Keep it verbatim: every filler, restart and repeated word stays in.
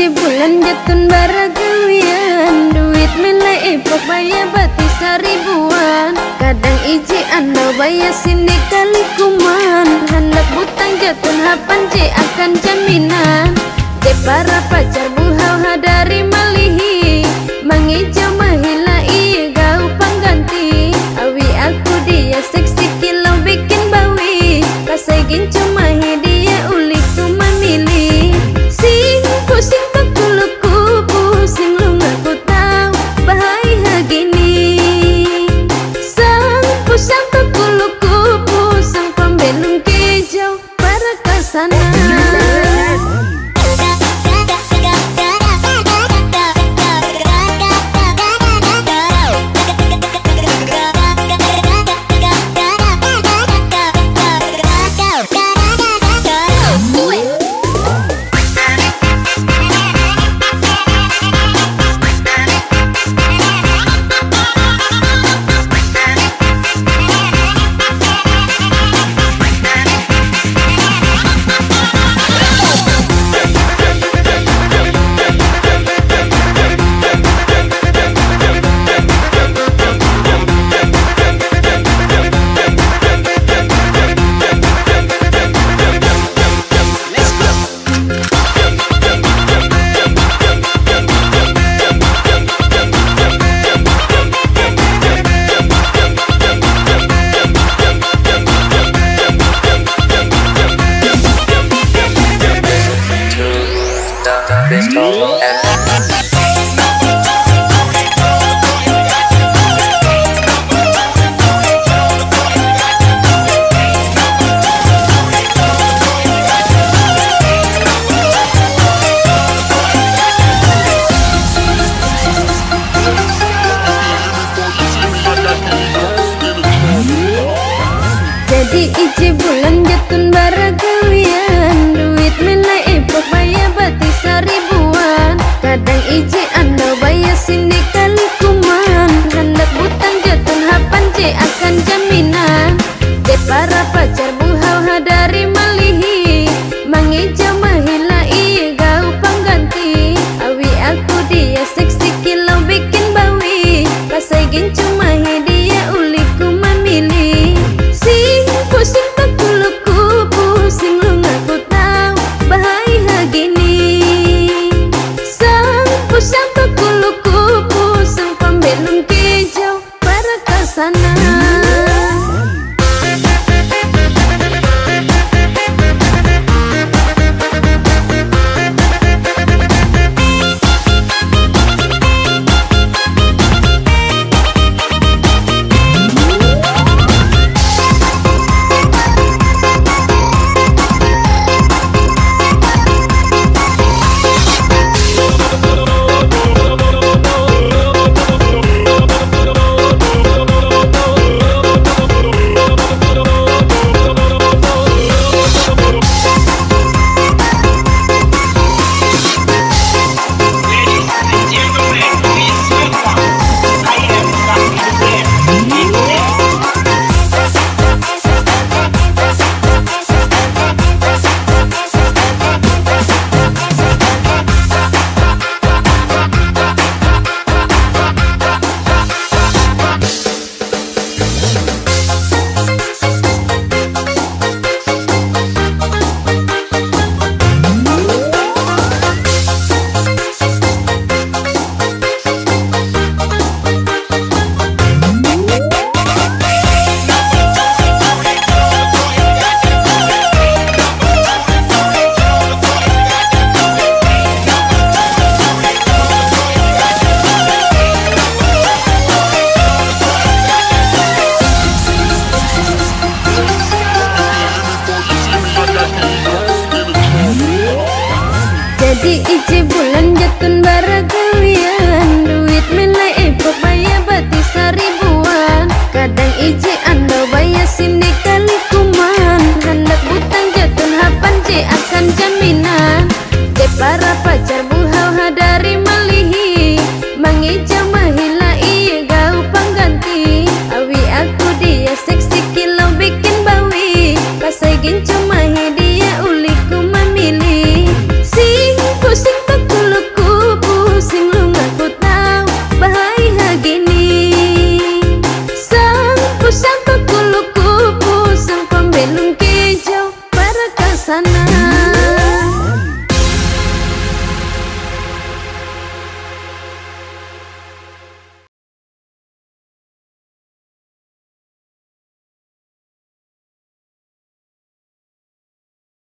ije bulan jatun baragawian, duit melek ipok bayar bati seribuan. Kadang ije anda bayar sini kali kuman, hendak butang jatun hapan je akan jaminan. De para pacar buhau hadari malihi, mangijau mahila iya gau pengganti. Awi aku dia seksi kilau bikin bawi, pasai gincu mahi dia uliku memilih. Sing pusing pakuluku, pusing lu ngaku tahu bahaya gini. Sang pusang pakuluku, pusang pembelum kejau para kasana. Jadi ije bulan jatun baragawian, duit melek ipok bayar bati seribuan. Kadang ije anda bayar sini kali kuman, hendak butang jatun hapan je akan jaminan. De para pacar buhau hadari malihi, mangijau mahila iya gau pengganti. Awi aku dia seksi kilau bikin bawi, pasai gincu mahi dia uliku memilih. Pusing pakuluku, pusing lu ngaku tahu bahaya gini. Sang pusang pakuluku, pusang pembelum kejau para kasana. Jadi ije bulan jatun baragawian, duit melek ipok bayar bati seribuan. Kadang ije anda bayar sini kali kuman, hendak butang jatun hapan je akan jaminan. De para pacar